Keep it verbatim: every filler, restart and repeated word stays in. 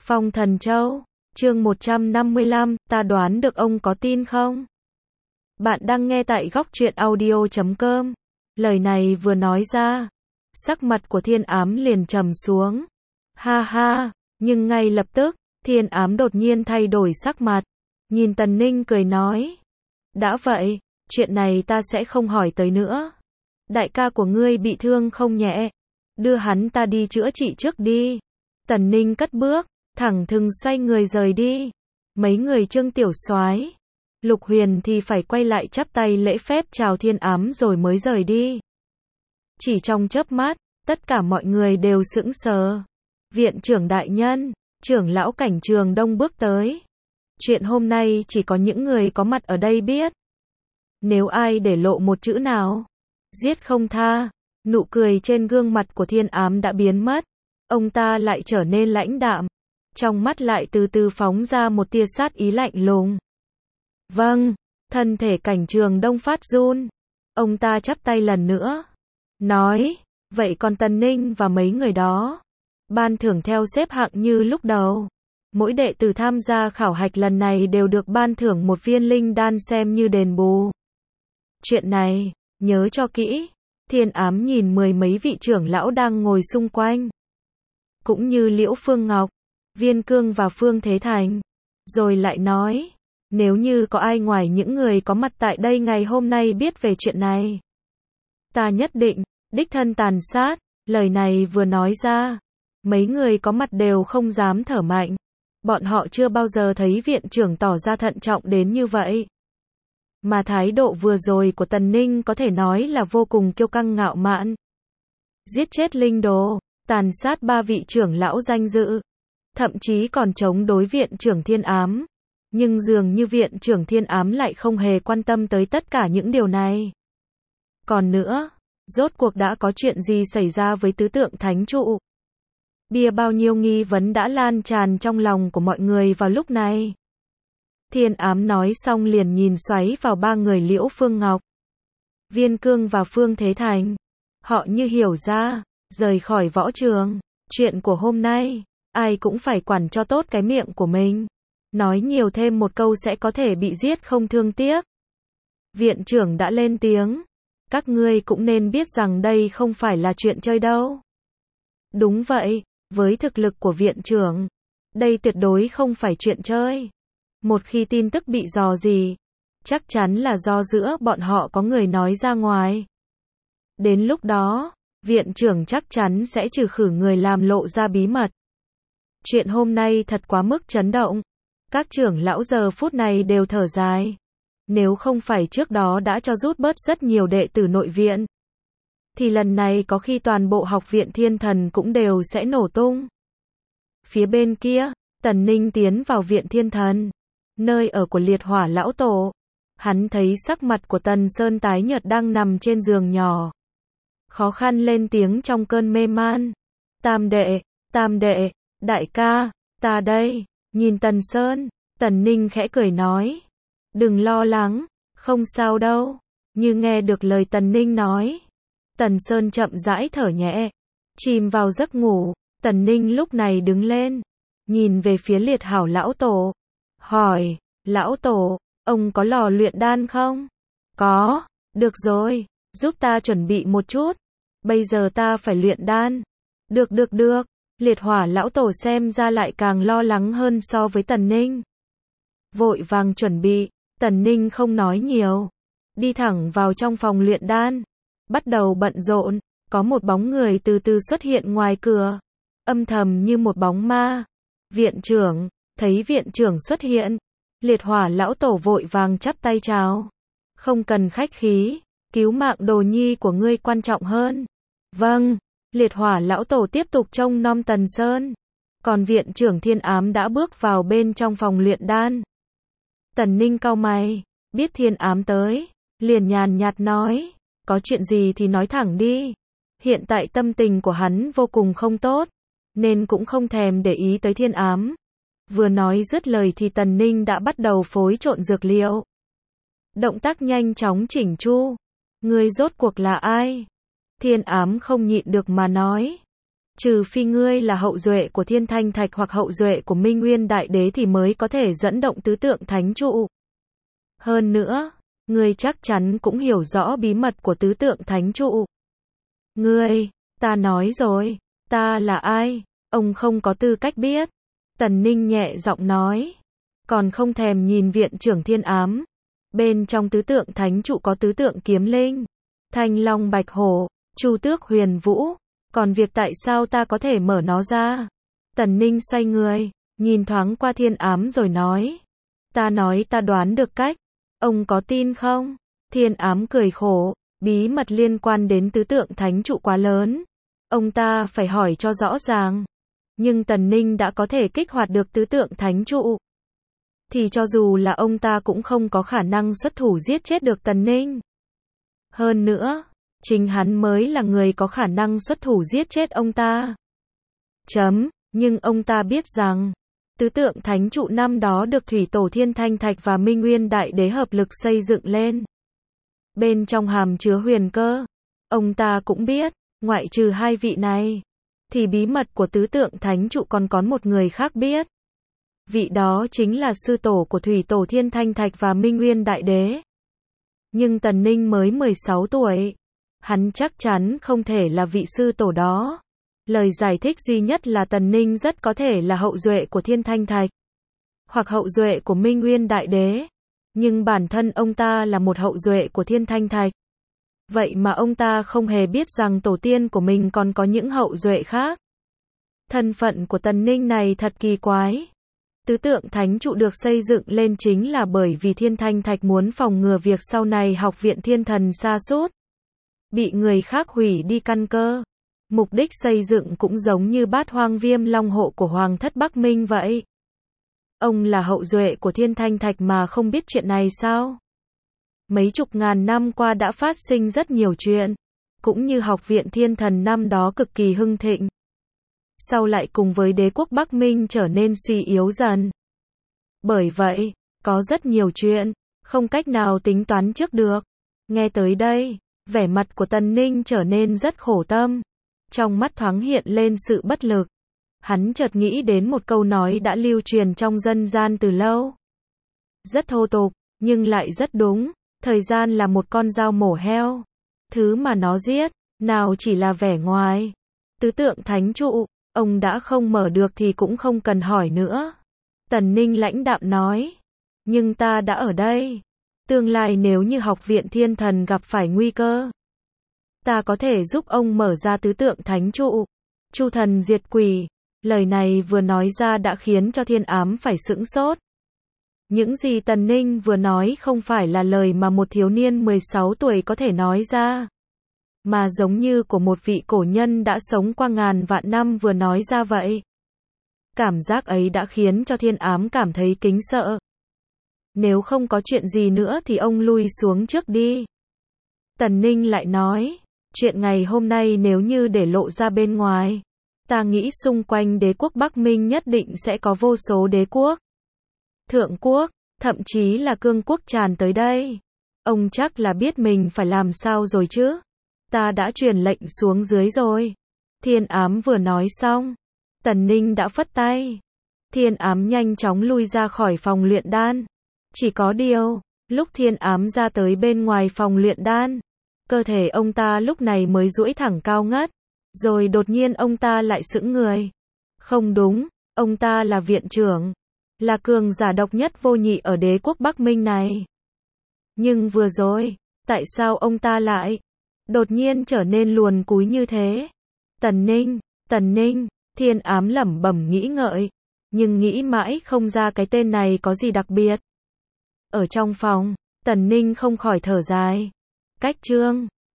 Phong Thần Châu, chương một trăm năm mươi lăm, ta đoán được ông có tin không? Bạn đang nghe tại góc truyện audio chấm com. Lời này vừa nói ra, sắc mặt của Thiên Ám liền trầm xuống. Ha ha, nhưng ngay lập tức, Thiên Ám đột nhiên thay đổi sắc mặt, nhìn Tần Ninh cười nói. Đã vậy, chuyện này ta sẽ không hỏi tới nữa. Đại ca của ngươi bị thương không nhẹ, đưa hắn ta đi chữa trị trước đi. Tần Ninh cất bước, thẳng thừng xoay người rời đi. Mấy người Trương Tiểu Soái, Lục Huyền thì phải quay lại chắp tay lễ phép chào Thiên Ám rồi mới rời đi. Chỉ trong chớp mắt, tất cả mọi người đều sững sờ. Viện trưởng đại nhân, trưởng lão Cảnh Trường Đông bước tới. Chuyện hôm nay chỉ có những người có mặt ở đây biết. Nếu ai để lộ một chữ nào, giết không tha. Nụ cười trên gương mặt của Thiên Ám đã biến mất. Ông ta lại trở nên lãnh đạm. Trong mắt lại từ từ phóng ra một tia sát ý lạnh lùng. Vâng, thân thể Cảnh Trường Đông phát run. Ông ta chắp tay lần nữa. Nói, vậy còn Tần Ninh và mấy người đó? Ban thưởng theo xếp hạng như lúc đầu. Mỗi đệ tử tham gia khảo hạch lần này đều được ban thưởng một viên linh đan xem như đền bù. Chuyện này, nhớ cho kỹ. Thiên Ám nhìn mười mấy vị trưởng lão đang ngồi xung quanh. Cũng như Liễu Phương Ngọc, Viên Cương và Phương Thế Thành. Rồi lại nói, nếu như có ai ngoài những người có mặt tại đây ngày hôm nay biết về chuyện này, ta nhất định, đích thân tàn sát. Lời này vừa nói ra, mấy người có mặt đều không dám thở mạnh. Bọn họ chưa bao giờ thấy viện trưởng tỏ ra thận trọng đến như vậy. Mà thái độ vừa rồi của Tần Ninh có thể nói là vô cùng kiêu căng ngạo mạn. Giết chết linh đồ, tàn sát ba vị trưởng lão danh dự, thậm chí còn chống đối viện trưởng Thiên Ám. Nhưng dường như viện trưởng Thiên Ám lại không hề quan tâm tới tất cả những điều này. Còn nữa, rốt cuộc đã có chuyện gì xảy ra với tứ tượng thánh trụ? Bia bao nhiêu nghi vấn đã lan tràn trong lòng của mọi người vào lúc này. Thiên Ám nói xong liền nhìn xoáy vào ba người Liễu Phương Ngọc, Viên Cương và Phương Thế Thành. Họ như hiểu ra, rời khỏi võ trường. Chuyện của hôm nay, ai cũng phải quản cho tốt cái miệng của mình. Nói nhiều thêm một câu sẽ có thể bị giết không thương tiếc. Viện trưởng đã lên tiếng. Các ngươi cũng nên biết rằng đây không phải là chuyện chơi đâu. Đúng vậy, với thực lực của viện trưởng, đây tuyệt đối không phải chuyện chơi. Một khi tin tức bị rò rỉ, chắc chắn là do giữa bọn họ có người nói ra ngoài. Đến lúc đó, viện trưởng chắc chắn sẽ trừ khử người làm lộ ra bí mật. Chuyện hôm nay thật quá mức chấn động. Các trưởng lão giờ phút này đều thở dài. Nếu không phải trước đó đã cho rút bớt rất nhiều đệ tử nội viện, thì lần này có khi toàn bộ học viện Thiên Thần cũng đều sẽ nổ tung. Phía bên kia, Tần Ninh tiến vào viện Thiên Thần, nơi ở của Liệt Hỏa lão tổ. Hắn thấy sắc mặt của Tần Sơn tái nhợt đang nằm trên giường nhỏ, khó khăn lên tiếng trong cơn mê man. Tam đệ, tam đệ, đại ca, ta đây. Nhìn Tần Sơn, Tần Ninh khẽ cười nói. Đừng lo lắng, không sao đâu. Như nghe được lời Tần Ninh nói, Tần Sơn chậm rãi thở nhẹ, chìm vào giấc ngủ. Tần Ninh lúc này đứng lên, nhìn về phía Liệt Hảo lão tổ, hỏi, lão tổ, ông có lò luyện đan không? Có, được rồi, giúp ta chuẩn bị một chút, bây giờ ta phải luyện đan. Được được được, Liệt Hỏa lão tổ xem ra lại càng lo lắng hơn so với Tần Ninh. Vội vàng chuẩn bị, Tần Ninh không nói nhiều, đi thẳng vào trong phòng luyện đan, bắt đầu bận rộn. Có một bóng người từ từ xuất hiện ngoài cửa, âm thầm như một bóng ma. Viện trưởng, thấy viện trưởng xuất hiện, Liệt Hỏa lão tổ vội vàng chắp tay chào. Không cần khách khí, cứu mạng đồ nhi của ngươi quan trọng hơn. Vâng, Liệt Hỏa lão tổ tiếp tục trông nom Tần Sơn. Còn viện trưởng Thiên Ám đã bước vào bên trong phòng luyện đan. Tần Ninh cau mày, biết Thiên Ám tới, liền nhàn nhạt nói, có chuyện gì thì nói thẳng đi. Hiện tại tâm tình của hắn vô cùng không tốt, nên cũng không thèm để ý tới Thiên Ám. Vừa nói dứt lời thì Tần Ninh đã bắt đầu phối trộn dược liệu. Động tác nhanh chóng chỉnh chu. Ngươi rốt cuộc là ai? Thiên Ám không nhịn được mà nói. Trừ phi ngươi là hậu duệ của Thiên Thanh Thạch hoặc hậu duệ của Minh Nguyên Đại Đế thì mới có thể dẫn động tứ tượng thánh trụ. Hơn nữa, ngươi chắc chắn cũng hiểu rõ bí mật của tứ tượng thánh trụ. Ngươi, ta nói rồi, ta là ai, ông không có tư cách biết. Tần Ninh nhẹ giọng nói, còn không thèm nhìn viện trưởng Thiên Ám. Bên trong tứ tượng thánh trụ có tứ tượng kiếm linh, Thanh Long Bạch Hổ, Chu Tước Huyền Vũ, còn việc tại sao ta có thể mở nó ra? Tần Ninh xoay người, nhìn thoáng qua Thiên Ám rồi nói, ta nói ta đoán được cách, ông có tin không? Thiên Ám cười khổ, bí mật liên quan đến tứ tượng thánh trụ quá lớn, ông ta phải hỏi cho rõ ràng. Nhưng Tần Ninh đã có thể kích hoạt được tứ tượng thánh trụ, thì cho dù là ông ta cũng không có khả năng xuất thủ giết chết được Tần Ninh. Hơn nữa, chính hắn mới là người có khả năng xuất thủ giết chết ông ta. Chấm, nhưng ông ta biết rằng, tứ tượng thánh trụ năm đó được Thủy Tổ Thiên Thanh Thạch và Minh Nguyên Đại Đế hợp lực xây dựng lên. Bên trong hàm chứa huyền cơ. Ông ta cũng biết, ngoại trừ hai vị này, thì bí mật của tứ tượng thánh trụ còn có một người khác biết. Vị đó chính là sư tổ của Thủy Tổ Thiên Thanh Thạch và Minh Nguyên Đại Đế. Nhưng Tần Ninh mới mười sáu tuổi. Hắn chắc chắn không thể là vị sư tổ đó. Lời giải thích duy nhất là Tần Ninh rất có thể là hậu duệ của Thiên Thanh Thạch, hoặc hậu duệ của Minh Nguyên Đại Đế. Nhưng bản thân ông ta là một hậu duệ của Thiên Thanh Thạch. Vậy mà ông ta không hề biết rằng tổ tiên của mình còn có những hậu duệ khác. Thân phận của Tần Ninh này thật kỳ quái. Tứ tượng thánh trụ được xây dựng lên chính là bởi vì Thiên Thanh Thạch muốn phòng ngừa việc sau này học viện thiên thần sa sút, bị người khác hủy đi căn cơ. Mục đích xây dựng cũng giống như Bát Hoang Viêm Long hộ của Hoàng thất Bắc Minh vậy. Ông là hậu duệ của Thiên Thanh Thạch mà không biết chuyện này sao? Mấy chục ngàn năm qua đã phát sinh rất nhiều chuyện, cũng như học viện thiên thần năm đó cực kỳ hưng thịnh. Sau lại cùng với đế quốc Bắc Minh trở nên suy yếu dần. Bởi vậy, có rất nhiều chuyện, không cách nào tính toán trước được. Nghe tới đây, vẻ mặt của Tần Ninh trở nên rất khổ tâm. Trong mắt thoáng hiện lên sự bất lực. Hắn chợt nghĩ đến một câu nói đã lưu truyền trong dân gian từ lâu. Rất thô tục, nhưng lại rất đúng. Thời gian là một con dao mổ heo. Thứ mà nó giết, nào chỉ là vẻ ngoài. Tứ tượng thánh trụ, ông đã không mở được thì cũng không cần hỏi nữa. Tần Ninh lãnh đạm nói. Nhưng ta đã ở đây. Tương lai nếu như học viện thiên thần gặp phải nguy cơ, ta có thể giúp ông mở ra tứ tượng thánh trụ. Chu thần diệt quỷ. Lời này vừa nói ra đã khiến cho Thiên Ám phải sững sốt. Những gì Tần Ninh vừa nói không phải là lời mà một thiếu niên mười sáu tuổi có thể nói ra, mà giống như của một vị cổ nhân đã sống qua ngàn vạn năm vừa nói ra vậy. Cảm giác ấy đã khiến cho Thiên Ám cảm thấy kính sợ. Nếu không có chuyện gì nữa thì ông lui xuống trước đi. Tần Ninh lại nói, chuyện ngày hôm nay nếu như để lộ ra bên ngoài, ta nghĩ xung quanh đế quốc Bắc Minh nhất định sẽ có vô số đế quốc, thượng quốc, thậm chí là cương quốc tràn tới đây. Ông chắc là biết mình phải làm sao rồi chứ. Ta đã truyền lệnh xuống dưới rồi. Thiên Ám vừa nói xong, Tần Ninh đã phất tay. Thiên Ám nhanh chóng lui ra khỏi phòng luyện đan. Chỉ có điều, lúc Thiên Ám ra tới bên ngoài phòng luyện đan, cơ thể ông ta lúc này mới duỗi thẳng cao ngất. Rồi đột nhiên ông ta lại sững người. Không đúng, ông ta là viện trưởng, là cường giả độc nhất vô nhị ở đế quốc Bắc Minh này. Nhưng vừa rồi, tại sao ông ta lại đột nhiên trở nên luồn cúi như thế? Tần Ninh, Tần Ninh, Thiên Ám lẩm bẩm nghĩ ngợi, nhưng nghĩ mãi không ra cái tên này có gì đặc biệt. Ở trong phòng, Tần Ninh không khỏi thở dài. Cách chương